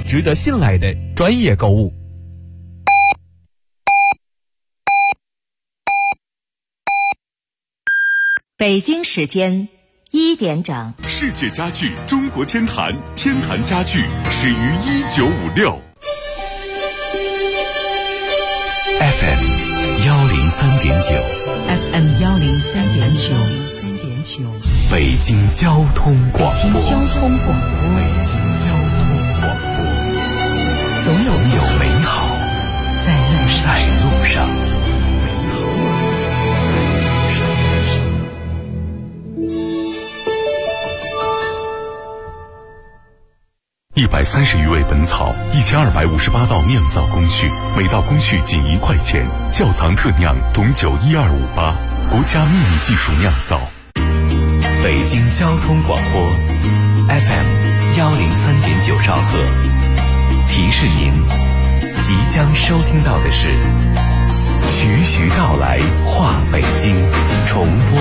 值得信赖的专业购物。 北京时间1点整， 世界家具中国天坛，天坛家具始于1956。 FM 103.9 FM 103.9， 北京交通广播。 北京交通广播，总有美好在路上。 130余味本草，1258道酿造工序，每道工序仅1块钱。窖藏特酿董酒12588，国家秘密技术酿造。 北京交通广播 FM 103.9兆赫，提示您，即将收听到的是徐徐道来话北京重播。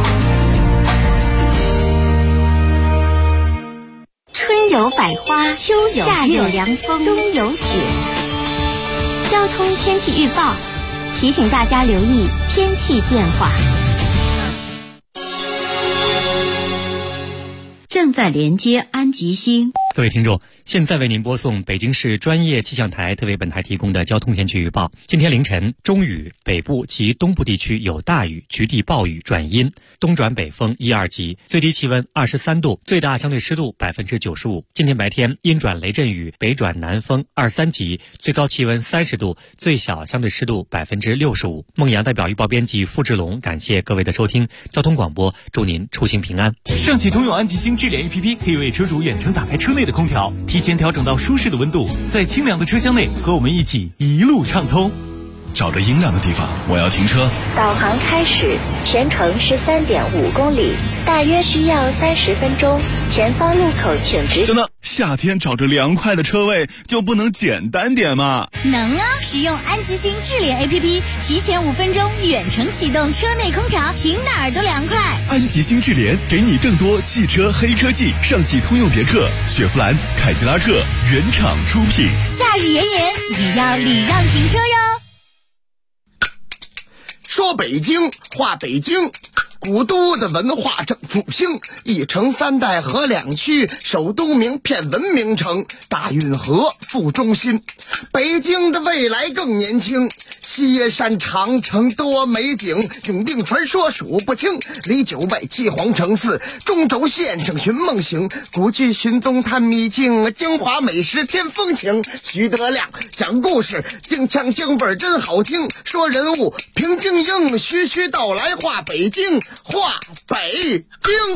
春有百花，秋有夏有凉风，冬有雪。交通天气预报提醒大家留意天气变化。 正在连接安吉星。 各位听众，现在为您播送北京市专业气象台特为本台提供的交通天气预报。今天凌晨，中雨，北部及东部地区有大雨，局地暴雨转阴，东转北风1、2级，最低气温23度，最大相对湿度95%。今天白天阴转雷阵雨，北转南风2、3级，最高气温30度，最小相对湿度65%。孟阳代表预报编辑付志龙，感谢各位的收听。交通广播，祝您出行平安。 上汽通用安吉星智联 APP 可以为车主远程打开车内的空调，提前调整到舒适的温度，在清凉的车厢内和我们一起一路畅通。 找着阴凉的地方，我要停车。 导航开始，全程13.5公里，大约需要30分钟。前方路口请直行。 等等，夏天找着凉快的车位就不能简单点吗？ 能啊！使用安吉星智联 APP， 提前5分钟远程启动车内空调，停哪儿都凉快。 安吉星智联给你更多汽车黑科技，上汽通用别克、雪佛兰、凯迪拉克原厂出品。 夏日炎炎，也要礼让停车哟。 说北京话北京，古都的文化正复兴，一城三代河两区，首都名片文明城，大运河副中心。北京的未来更年轻，西山长城多美景，永定传说数不清，离9外七皇城寺，中轴线上寻梦行，古迹寻东探秘境，京华美食添风情。徐德亮讲故事，京腔京味真好听，说人物平静应，徐徐道来话北京，话北京。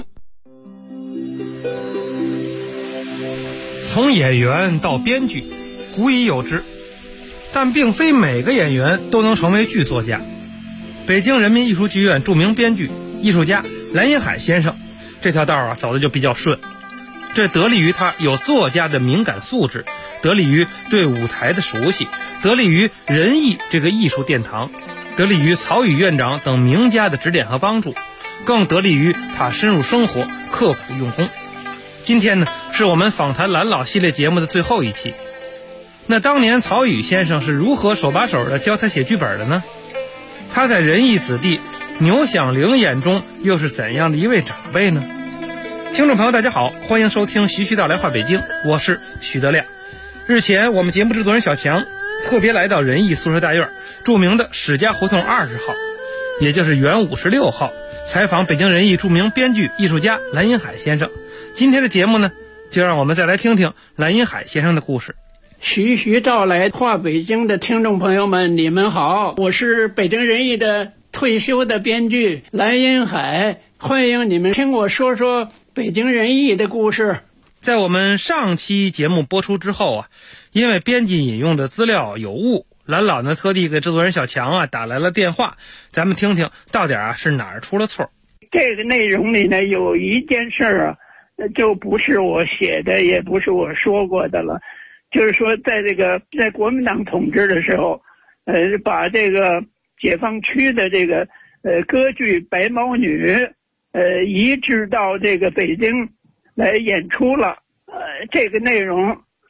从演员到编剧，古已有之，但并非每个演员都能成为剧作家。北京人民艺术剧院著名编剧、艺术家蓝荫海先生，这条道走的就比较顺。这得力于他有作家的敏感素质，得力于对舞台的熟悉，得力于仁义这个艺术殿堂，得力于曹禺院长等名家的指点和帮助，更得力于他深入生活、刻苦用功。今天呢，是我们访谈蓝老系列节目的最后一期。那当年曹禺先生是如何手把手的教他写剧本的呢？他在仁义子弟牛响铃眼中又是怎样的一位长辈呢？听众朋友大家好，欢迎收听徐徐道来话北京，我是徐德亮。日前我们节目制作人小强特别来到仁义宿舍大院著名的史家胡同20号，也就是原56号，采访北京仁义著名编剧艺术家蓝荫海先生。今天的节目呢，就让我们再来听听蓝荫海先生的故事。 徐徐道来话北京的听众朋友们，你们好，我是北京仁义的退休的编剧蓝荫海，欢迎你们听我说说北京仁义的故事。 在我们上期节目播出之后因为编辑引用的资料有误，蓝老呢特地给制作人小强打来了电话，咱们听听到底是哪儿出了错。 这个内容里呢，有一件事就不是我写的，也不是我说过的了。就是说在国民党统治的时候，把这个解放区的这个歌剧《白毛女》移植到这个北京来演出了。这个内容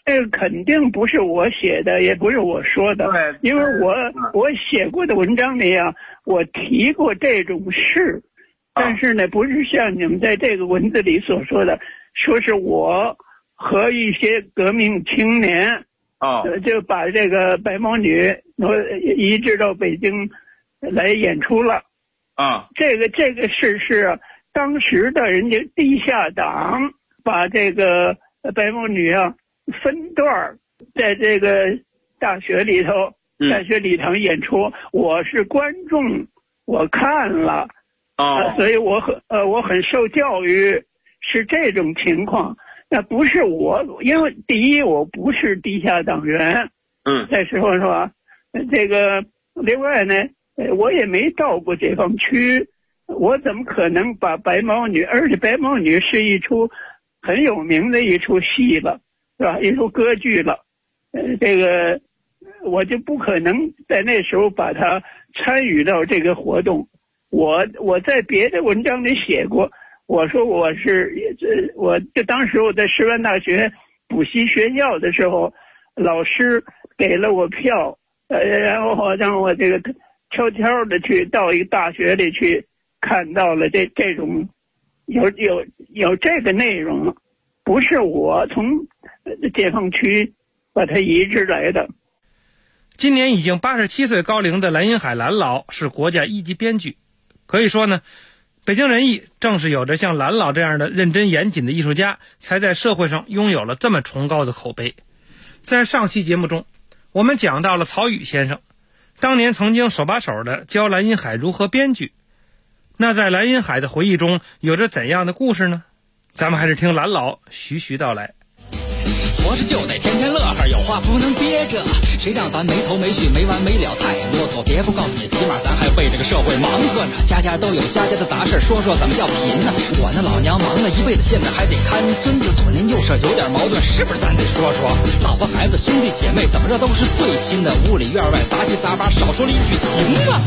这个肯定不是我写的，也不是我说的，因为我写过的文章里啊，我提过这种事，但是呢，不是像你们在这个文字里所说的，说是我和一些革命青年就把这个白毛女移植到北京来演出了这个事是当时的人家地下党把这个白毛女啊分段在这个大学里头大学礼堂演出，我是观众，我看了所以我很受教育，是这种情况。那不是我，因为第一我不是地下党员，再说是吧？这个另外呢，我也没到过解放区，我怎么可能把白毛女？而且白毛女是一出很有名的一出戏了，是吧？一出歌剧了，这个我就不可能在那时候把它参与到这个活动。我在别的文章里写过。我说我就当时我在师范大学补习学校的时候，老师给了我票，然后让我这个悄悄的去到一个大学里去看到了这种有这个内容，不是我从解放区把它移植来的。 今年已经87岁高龄的蓝荫海蓝老是国家一级编剧，可以说呢，北京人艺正是有着像蓝老这样的认真严谨的艺术家，才在社会上拥有了这么崇高的口碑。在上期节目中，我们讲到了曹禺先生，当年曾经手把手的教蓝荫海如何编剧。那在蓝荫海的回忆中有着怎样的故事呢？咱们还是听蓝老徐徐道来。 活着就得天天乐呵，有话不能憋着，谁让咱没头没绪没完没了太啰嗦，别不告诉你，起码咱还为这个社会忙活呢。家家都有家家的杂事，说说怎么叫贫呢？我那老娘忙了一辈子，现在还得看孙子，左邻右舍有点矛盾，是不是咱得说说？老婆孩子兄弟姐妹怎么着都是最亲的，屋里院外杂七杂八，少说了一句行吗？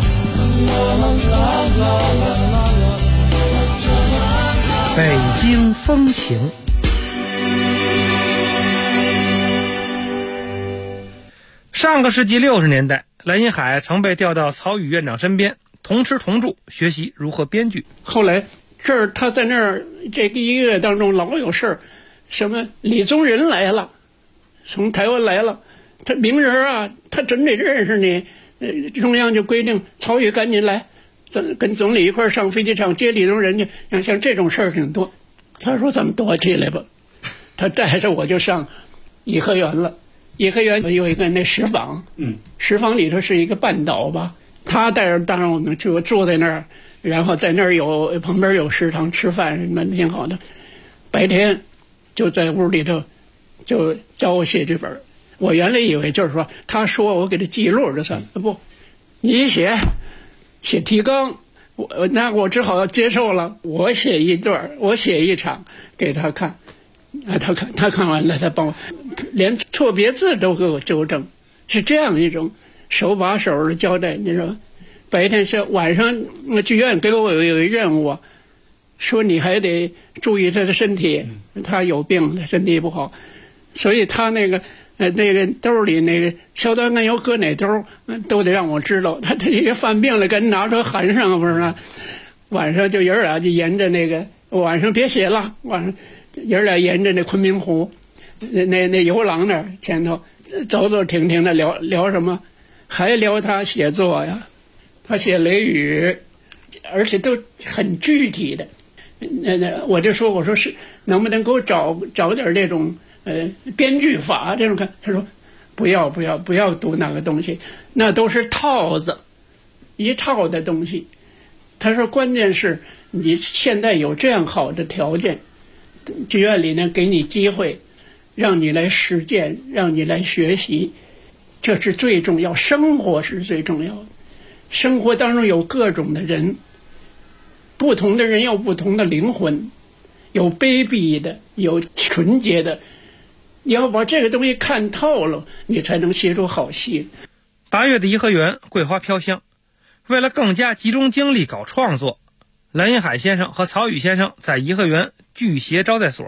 北京风情。上个世纪60年代，蓝荫海曾被调到曹禺院长身边，同吃同住，学习如何编剧。 后来这儿他在那儿这个1个月当中老有事儿，什么李宗仁来了，从台湾来了，他名人啊，他准得认识你，中央就规定曹禺赶紧来，跟总理一块上飞机场接李宗仁去。像这种事儿挺多。他说咱们躲起来吧，他带着我就上颐和园了。颐和园有一个那石坊，石坊里头是一个半岛吧，他带着当然我们去，我住在那儿，然后在那儿旁边有食堂吃饭，什么挺好的。白天就在屋里头就教我写剧本。我原来以为就是说他说我给他记录就算了，不，你写提纲，那我只好接受了。我写一段，我写一场给他看。他看完了，他帮我连错别字都给我纠正，是这样一种手把手的交代。你说白天是晚上，剧院给我有一个任务，说你还得注意他的身体，他有病，他身体不好，所以他那个兜里那个硝酸甘油搁哪兜都得让我知道。他这个犯病了，赶紧拿出来含上，不是吗？晚上就爷儿俩就沿着那个，晚上别写了，晚上爷儿俩沿着那昆明湖那游廊那儿前头走走停停的聊什么，还聊他写作呀，他写《雷雨》，而且都很具体的。我就说，我说是能不能给我找点这种编剧法这种看？他说不要读那个东西，那都是套子，一套的东西。他说关键是你现在有这样好的条件，剧院里呢给你机会，让你来实践，让你来学习，这是最重要。生活是最重要的，生活当中有各种的人，不同的人有不同的灵魂，有卑鄙的，有纯洁的，你要把这个东西看透了，你才能写出好戏。 8月的颐和园桂花飘香，为了更加集中精力搞创作，蓝荫海先生和曹禺先生在颐和园剧协招待所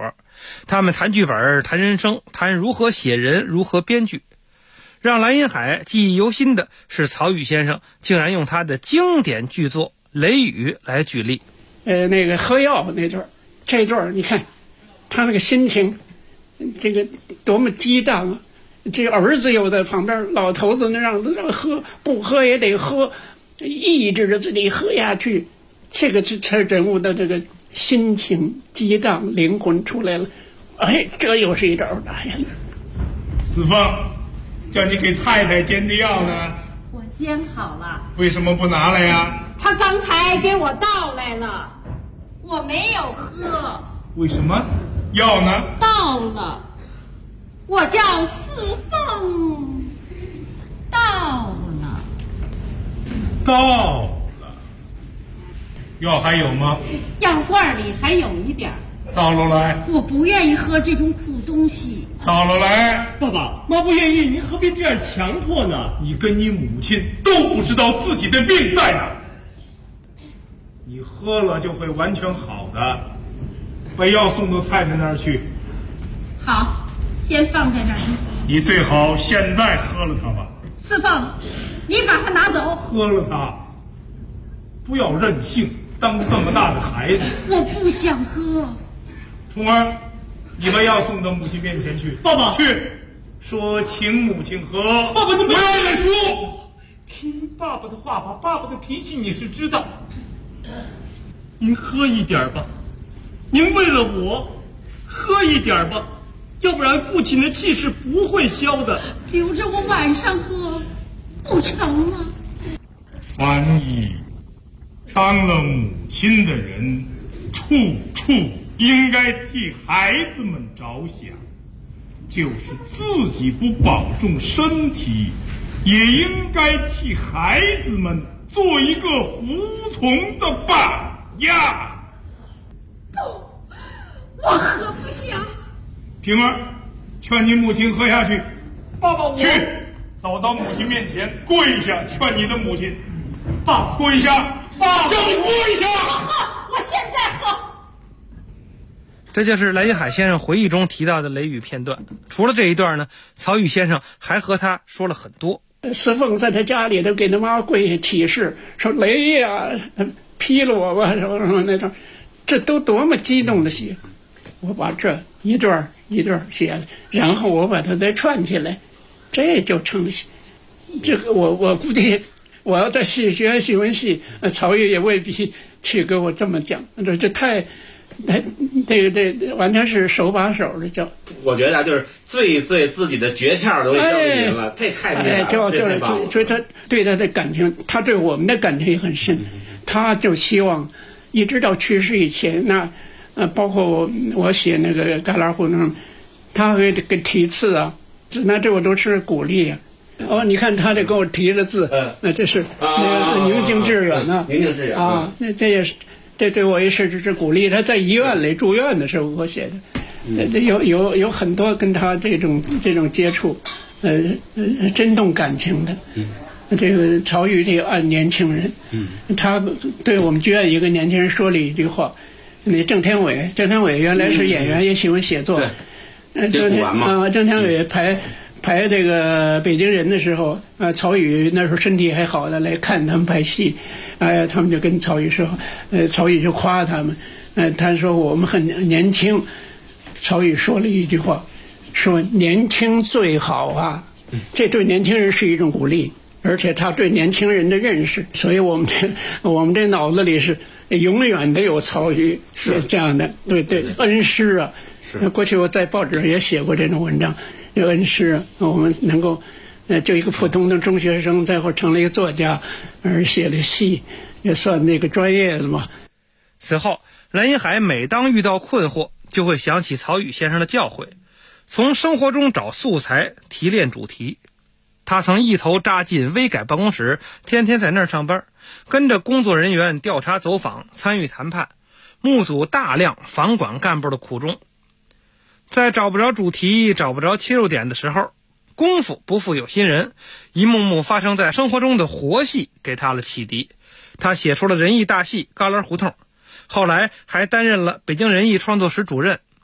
他们谈剧本，谈人生，谈如何写人，如何编剧。让蓝荫海记忆犹新的是，曹禺先生竟然用他的经典剧作《雷雨》来举例。 那个喝药那段，这段你看他那个心情，这个多么激荡啊！这儿子又在旁边，老头子让喝，不喝也得喝，抑制着自己喝下去。这个是人物的这个心情激荡，灵魂出来了。哎，这又是一招打呀！ 四凤，叫你给太太煎的药呢？ 我煎好了。 为什么不拿来呀？ 他刚才给我倒来了，我没有喝。 为什么？药呢？ 倒了。我叫四凤，倒了。 倒了。药还有吗？ 药罐里还有一点。 倒了来。 我不愿意喝这种苦东西。 倒了来。 爸爸妈不愿意，您何必这样强迫呢？ 你跟你母亲都不知道自己的病在哪，你喝了就会完全好的。把药送到太太那儿去。 好，先放在这儿。 你最好现在喝了它吧。 四凤，你把它拿走。 喝了它，不要任性，当这么大的孩子。 我不想喝。 童儿，你把药送到母亲面前去。 爸爸， 去，说请母亲喝。 爸爸，你不要认输。 听爸爸的话吧，爸爸的脾气你是知道。您喝一点吧，您为了我喝一点吧，要不然父亲的气是不会消的。 留着我晚上喝不成吗？ 翻译，当了母亲的人，处处应该替孩子们着想，就是自己不保重身体，也应该替孩子们做一个服从的榜样。 不，我喝不下。 平儿，劝你母亲喝下去。 爸爸，我去，走到母亲面前跪下，劝你的母亲。爸，跪下！爸，叫你跪下！ 我喝，我现在喝。 这就是蓝荫海先生回忆中提到的雷雨片段。除了这一段呢，曹禺先生还和他说了很多。 四凤在他家里头给他妈跪下起誓，说雷呀，劈了我吧，什么什么那种，这都多么激动的写。我把这一段一段写了，然后我把它再串起来，这就成了。这个我估计我要在学新闻系，曹禺也未必去给我这么讲，这太。这完全是手把手的教。 我觉得就是最自己的诀窍都给教给您了，这太厉害了， 就是所以他对他的感情，他对我们的感情也很深。他就希望一直到去世以前，那包括我写那个旮旯胡同，他会给题字啊，那这我都是鼓励啊。哦，你看他这给我提的字，那这是那个宁静致远啊， 宁静致远啊，那这也是。这对我也是鼓励。他在医院里住院的时候我写的，有很多跟他这种接触，真动感情的。这个曹禺这个按年轻人，他对我们剧院一个年轻人说了一句话。那郑天伟原来是演员，也喜欢写作。郑天伟排这个北京人的时候，曹禺那时候身体还好的来看他们拍戏，他们就跟曹禺说，曹禺就夸他们，他说我们很年轻，曹禺说了一句话，说年轻最好啊，这对年轻人是一种鼓励，而且他对年轻人的认识，所以我们这脑子里是永远得有曹禺是这样的，对恩师啊，过去我在报纸上也写过这种文章。有恩师，我们能够，就一个普通的中学生，再会成了一个作家，而写了戏，也算那个专业的嘛。 此后，蓝荫海每当遇到困惑，就会想起曹禺先生的教诲，从生活中找素材，提炼主题。他曾一头扎进微改办公室，天天在那儿上班，跟着工作人员调查走访，参与谈判，目睹大量房管干部的苦衷。在找不着主题、找不着切入点的时候，功夫不负有心人，一幕幕发生在生活中的活戏给他了启迪。他写出了人艺大戏《旮旯胡同》，后来还担任了北京人艺创作室主任。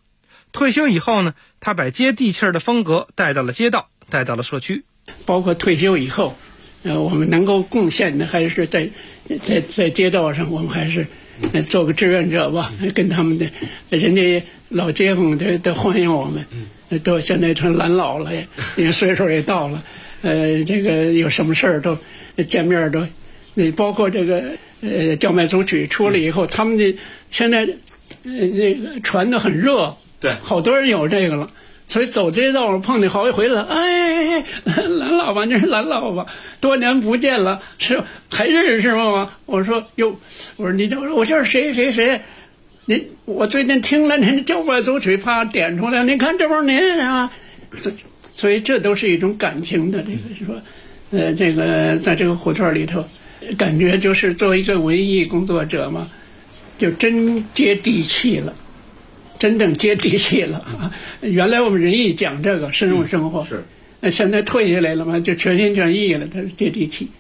退休以后呢，他把接地气儿的风格带到了街道，带到了社区。 包括退休以后，我们能够贡献的还是在街道上，我们还是做个志愿者吧，跟他们的人家老街坊都欢迎我们，都现在成蓝老了，也岁数也到了，这个有什么事儿都见面都，包括这个叫卖组曲出来以后，他们的现在那个传得很热， 对， 好多人有这个了。所以走街道上碰见好几回了，哎，蓝老板，这是蓝老板，多年不见了，是还认识吗？我说哟，我说你这，我就是谁，我最近听了您叫卖组曲，啪点出来，你看这帮您啊，所以这都是一种感情的这个是说，这个在这个胡同里头，感觉就是作为一个文艺工作者嘛，就真接地气了。真正接地气了啊！原来我们人艺讲这个深入生活， 是， 那现在退下来了嘛，就全心全意了，它是接地气。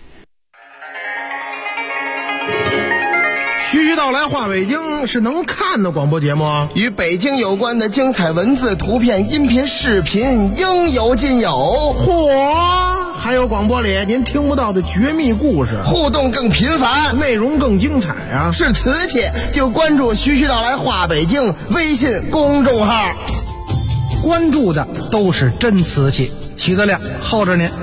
徐徐道来话北京是能看的广播节目啊， 与北京有关的精彩文字、图片、音频、视频应有尽有。 嚯！还有广播里您听不到的绝密故事， 互动更频繁， 内容更精彩啊！ 是瓷器就关注徐徐道来话北京微信公众号， 关注的都是真瓷器。徐德亮候着您。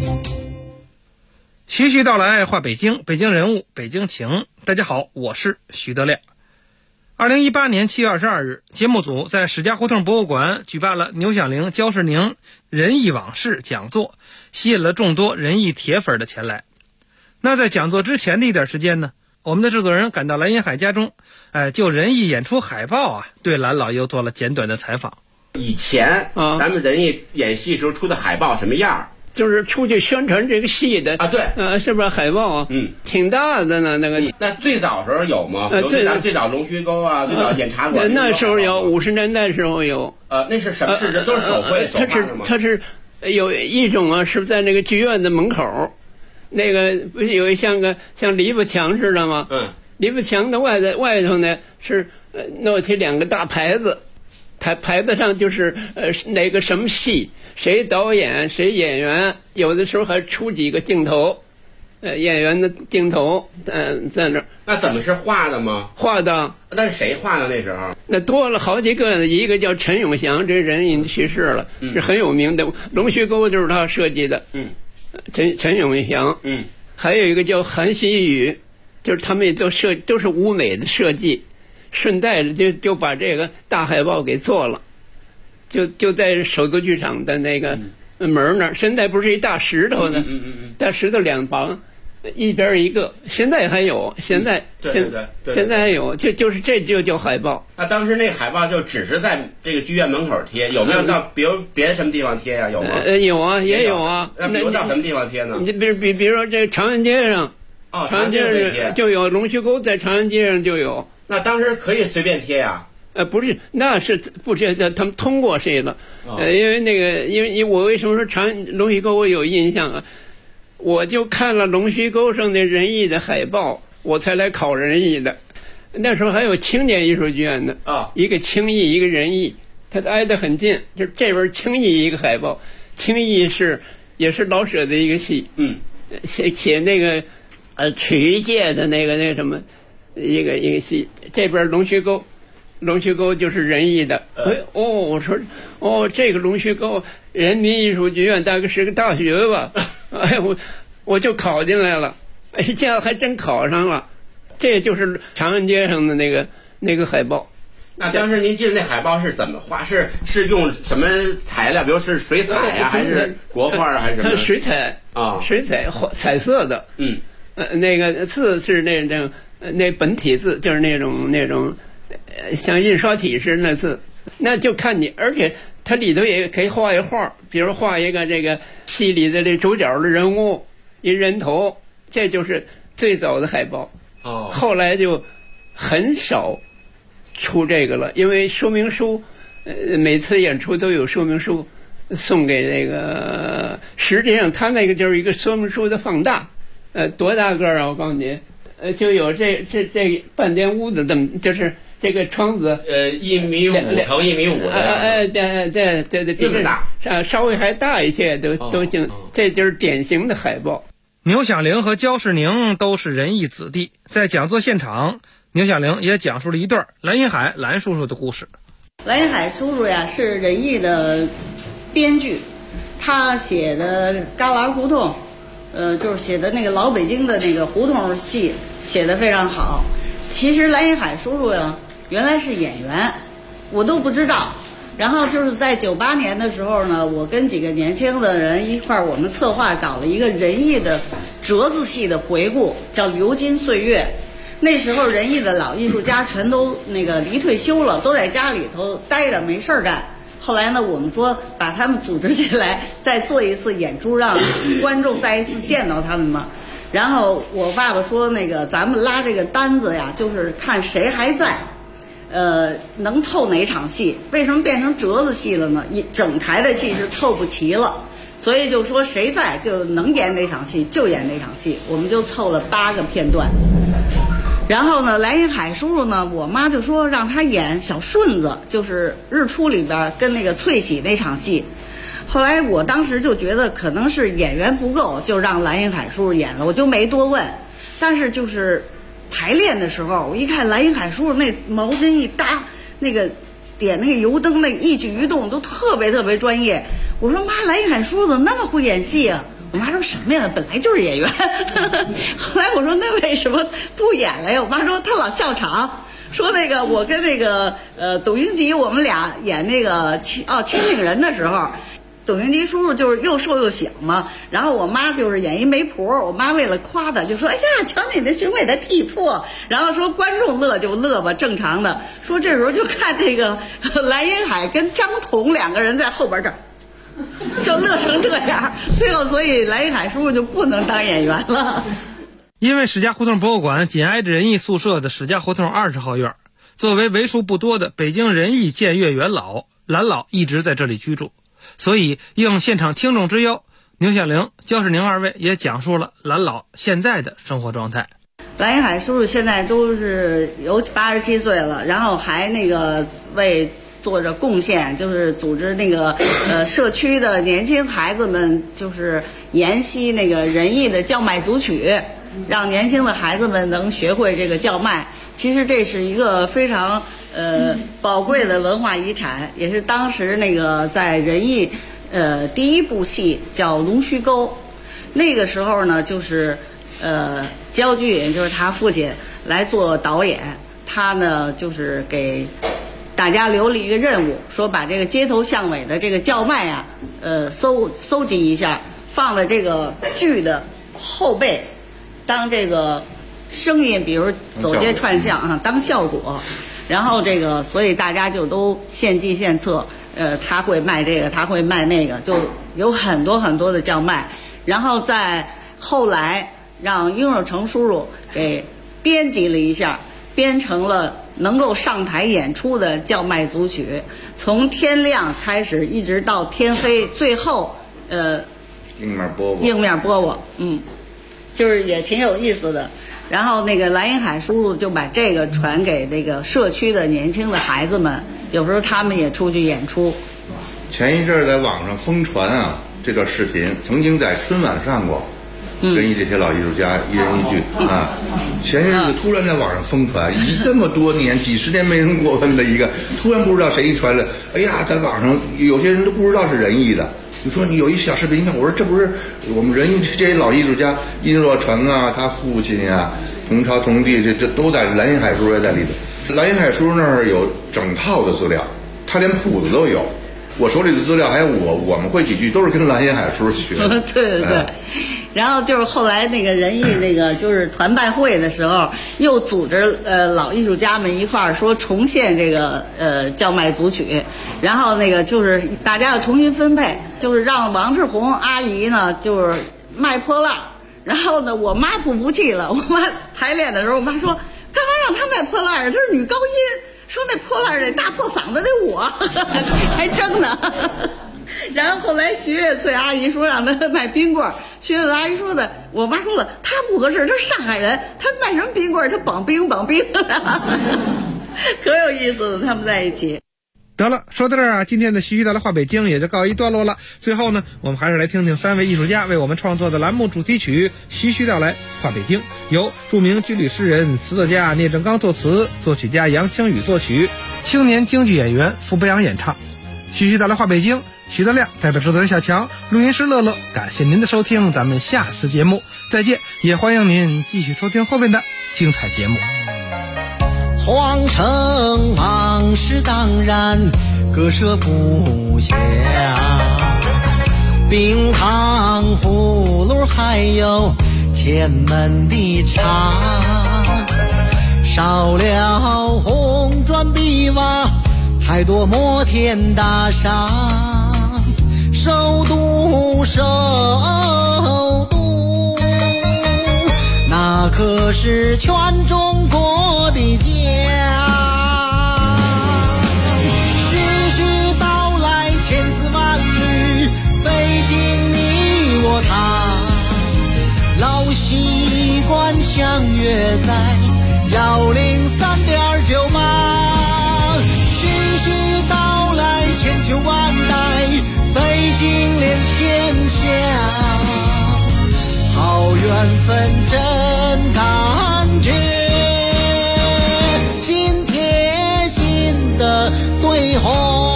徐徐道来话北京，北京人物，北京情。大家好，我是徐德亮。2018年7月22日，节目组在史家胡同博物馆举办了牛响铃、焦世宁仁义往事讲座，吸引了众多仁义铁粉的前来。那在讲座之前的一点时间呢，我们的制作人赶到蓝荫海家中，就仁义演出海报啊，对蓝老又做了简短的采访。 以前咱们仁义演戏时候出的海报什么样？ 就是出去宣传这个戏的啊，对， 是不是海报啊？挺大的呢，那个。 那最早时候有吗？最早龙须沟啊，最早检察馆。 那时候有，50年代时候有。 那是什么？是都是手绘手画的吗？ 它是有一种啊，是在那个剧院的门口，那个不是有一像篱笆墙似的吗？篱笆墙的外头呢是弄起2个大牌子。牌子上就是哪个什么戏，谁导演，谁演员，有的时候还出几个镜头，演员的镜头，在那儿。 那怎么是画的吗？ 画的。 那是谁画的那时候？ 那多了好几个，一个叫陈永祥，这人已经去世了，是很有名的。龙须沟就是他设计的。陈永祥。还有一个叫韩熙宇，就是他们也都是舞美的设计。顺带着就把这个大海报给做了，就在首都剧场的那个门那儿。现在不是一大石头呢，大石头2旁，一边一个。现在还有，现在还有，就是这就叫海报。 那当时那海报就只是在这个剧院门口贴，有没有到别的什么地方贴呀？有吗？ 有啊，也有啊。 那比如到什么地方贴呢？ 你比如说这长安街上，长安街上就有龙须沟，在长安街上就有。 那当时可以随便贴呀？ 不是，那是不是他们通过谁了？因为那个，因为我为什么说龙须沟我有印象啊？我就看了龙须沟上的仁义的海报，我才来考仁义的。那时候还有青年艺术剧院呢，一个青艺，一个仁义，它挨得很近。就这边青艺一个海报，青艺也是老舍的一个戏，写那个曲艺界的那个什么。一个戏，这边龙须沟就是仁义的。我说这个龙须沟人民艺术剧院大概是个大学吧，我就考进来了，这样还真考上了。这就是长安街上的那个海报。 那当时您记得那海报是怎么画？是用什么材料？比如是水彩呀，还是国画还是什么？ 它水彩啊，水彩彩色的。那个字是那本体字，就是那种像印刷体似的那字，那就看你，而且它里头也可以画一画，比如画一个这个戏里的这主角的人物，一人头，这就是最早的海报。后来就很少出这个了，因为说明书，每次演出都有说明书送给那个，实际上他那个就是一个说明书的放大，多大个啊？我告诉你。就有这半间屋子这么，就是这个窗子 1.5米乘1.5米的， 对，比这大，稍微还大一些，都行。这就是典型的海报。 牛响铃和焦世宁都是仁义子弟，在讲座现场，牛响铃也讲述了一段蓝银海蓝叔叔的故事。 蓝银海叔叔呀是仁义的编剧，他写的旮旯胡同，就是写的那个老北京的那个胡同戏写得非常好。其实蓝银海叔叔呀原来是演员，我都不知道。然后就是在98年的时候呢，我跟几个年轻的人一块儿，我们策划搞了一个仁义的折子戏的回顾，叫《流金岁月》。那时候仁义的老艺术家全都那个离退休了，都在家里头待着没事儿干。后来呢，我们说把他们组织起来，再做一次演出，让观众再一次见到他们嘛。然后我爸爸说，那个咱们拉这个单子呀，就是看谁还在。能凑哪场戏？为什么变成折子戏了呢？一整台的戏是凑不齐了，所以就说谁在就能演哪场戏就演哪场戏，我们就凑了8个片段。然后呢，蓝银海叔叔呢，我妈就说让他演小顺子，就是日出里边跟那个翠喜那场戏。后来我当时就觉得可能是演员不够，就让蓝银海叔叔演了，我就没多问。但是就是排练的时候，我一看蓝银海叔叔那毛巾一搭，那个点那个油灯，那一举一动都特别特别专业。我说妈，蓝银海叔叔怎么那么会演戏啊？我妈说什么呀，本来就是演员。后来我说那为什么不演了呀？我妈说他老笑场，说那个我跟那个董英吉我们俩演那个千景人的时候。董英吉叔叔就是又瘦又小嘛，然后我妈就是演一媒婆，我妈为了夸他就说：“哎呀，瞧你那雄伟的体魄。”然后说观众乐就乐吧，正常的。说这时候就看这个蓝银海跟张彤2个人在后边这儿，就乐成这样。最后，所以蓝银海叔叔就不能当演员了。 因为史家胡同博物馆紧挨着仁义宿舍的史家胡同20号院，作为为数不多的北京仁义建岳元老，蓝老一直在这里居住。所以应现场听众之邀，牛响铃、焦世宁2位也讲述了蓝老现在的生活状态。 蓝银海叔叔现在都是有87岁了，然后还那个为做着贡献，就是组织那个社区的年轻孩子们，就是研习那个仁义的叫卖组曲，让年轻的孩子们能学会这个叫卖。其实这是一个非常宝贵的文化遗产，也是当时那个在仁义第一部戏叫《龙须沟》，那个时候呢就是焦距也就是他父亲来做导演，他呢就是给大家留了一个任务，说把这个街头巷尾的这个叫卖啊搜集一下，放在这个剧的后背当这个声音，比如走街串巷啊，当效果。然后这个，所以大家就都献计献策，他会卖这个，他会卖那个，就有很多很多的叫卖。然后在后来让殷若成叔叔给编辑了一下，编成了能够上台演出的叫卖组曲，从天亮开始一直到天黑，最后映面饽饽， 就是也挺有意思的。然后那个蓝银海叔叔就把这个传给这个社区的年轻的孩子们，有时候他们也出去演出。 前一阵在网上疯传啊，这段视频曾经在春晚上过，仁义这些老艺术家一人一句啊。前些日子突然在网上疯传，这么多年几十年没人过问的一个，突然不知道谁一传了，哎呀，在网上有些人都不知道是仁义的。你说你有一小视频，我说这不是我们仁义这些老艺术家殷若成啊，他父亲啊，同朝同地，这都在蓝银海叔叔也在里头。蓝银海叔叔那儿有整套的资料，他连谱子都有。我手里的资料还有我们会几句都是跟蓝银海叔叔学的。 对。然后就是后来那个仁义那个就是团拜会的时候，又组织老艺术家们一块儿说重现这个叫卖组曲，然后那个就是大家要重新分配，就是让王志红阿姨呢就是卖破烂，然后呢我妈不服气了，我妈排练的时候我妈说干嘛让她卖破烂，她是女高音，说那破烂得大破嗓子得我，还争呢。然后后来徐月翠阿姨说让她卖冰棍儿，徐月翠阿姨说的，我妈说了，她不合适，她是上海人，她卖什么冰棍儿？她绑冰。 可有意思了，他们在一起。 得了，说到这儿啊，今天的徐徐道来话北京也就告一段落了。最后呢，我们还是来听听3位艺术家为我们创作的栏目主题曲《徐徐道来话北京》，由著名军旅诗人、词作家聂正刚作词，作曲家杨清宇作曲，青年京剧演员傅博阳演唱。徐徐道来话北京，徐德亮代表制作人小强，录音师乐乐，感谢您的收听，咱们下次节目再见，也欢迎您继续收听后面的精彩节目。 皇城往事当然割舍不下，冰糖葫芦还有前门的茶，少了红砖碧瓦，太多摩天大厦，首都那可是全中国的家。徐徐道来千丝万缕，北京你我他，老习惯相约在103.9码。徐徐道来千秋万代，北京连天下，好缘分真感觉，心贴心的对话。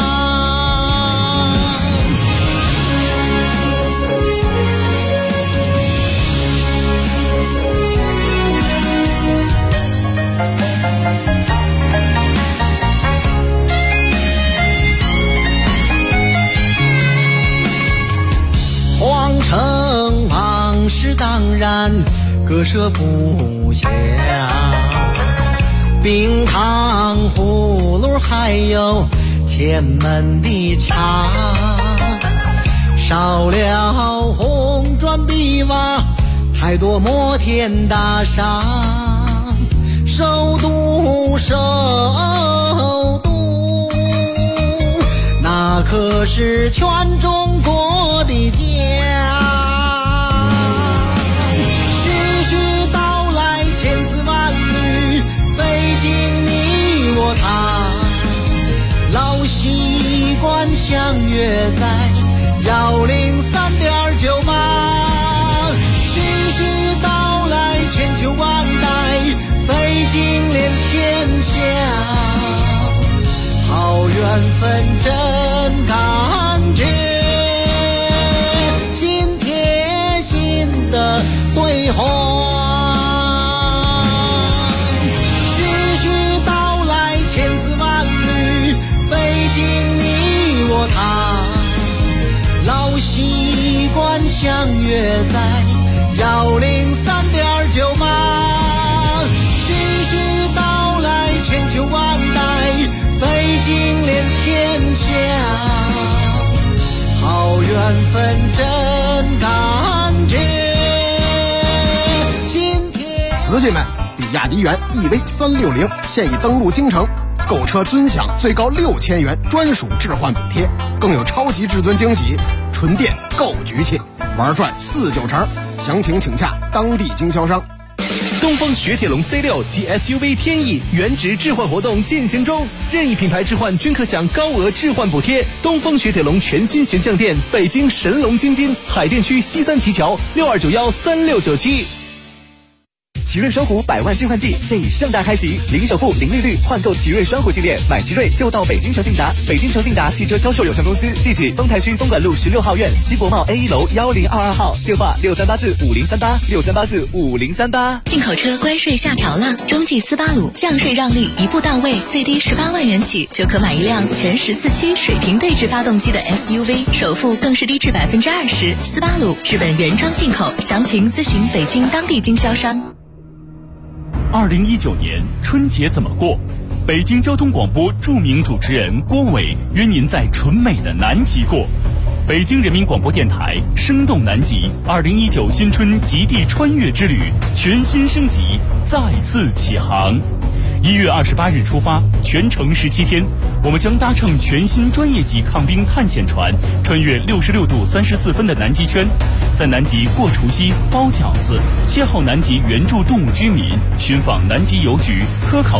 皇城往事当然割舍不下，冰糖葫芦还有前门的茶，少了红砖碧瓦，太多摩天大厦，首都那可是全中国的家。徐徐道来千丝万缕，北京你我他，老习惯相约在103.9码。徐徐道来千秋万代，北京连天下，好缘分真感觉，心贴心的对话。徐徐道来千丝万缕，北京你我他，老习惯相约在103.9码。徐徐道来千秋万代，北京连天下，好缘分真感觉，心贴。 瓷器们，比亚迪元 EV360现已登陆京城，购车尊享最高6000元专属置换补贴，更有超级至尊惊喜，纯电够局气，玩转4-9成。详情请洽当地经销商。 东风雪铁龙 C6 及 SUV 天翼原值置换活动进行中，任意品牌置换均可享高额置换补贴。东风雪铁龙全新形象店，北京神龙京津海淀区西三旗桥62913697。 奇瑞双虎100万置换季现已盛大开启，零首付、零利率换购奇瑞双虎系列，买奇瑞就到北京诚信达。北京诚信达汽车销售有限公司，地址丰台区东莞路16号院西国贸 A1 楼1022号，电话63845038，63845038。 进口车关税下调了，中继斯巴鲁降税让利一步到位，最低18万元起就可买一辆全14驱水平对置发动机的 SUV， 首付更是低至20%。斯巴鲁日本原装进口，详情咨询北京当地经销商。 2019年春节怎么过？北京交通广播著名主持人郭伟约您在纯美的南极过。北京人民广播电台生动南极2019新春极地穿越之旅全新升级，再次起航。1月28日出发，全程17天，我们将搭乘全新专业级抗冰探险船，穿越66度34分的南极圈，在南极过除夕、包饺子，邂逅南极原住动物居民，寻访南极邮局科考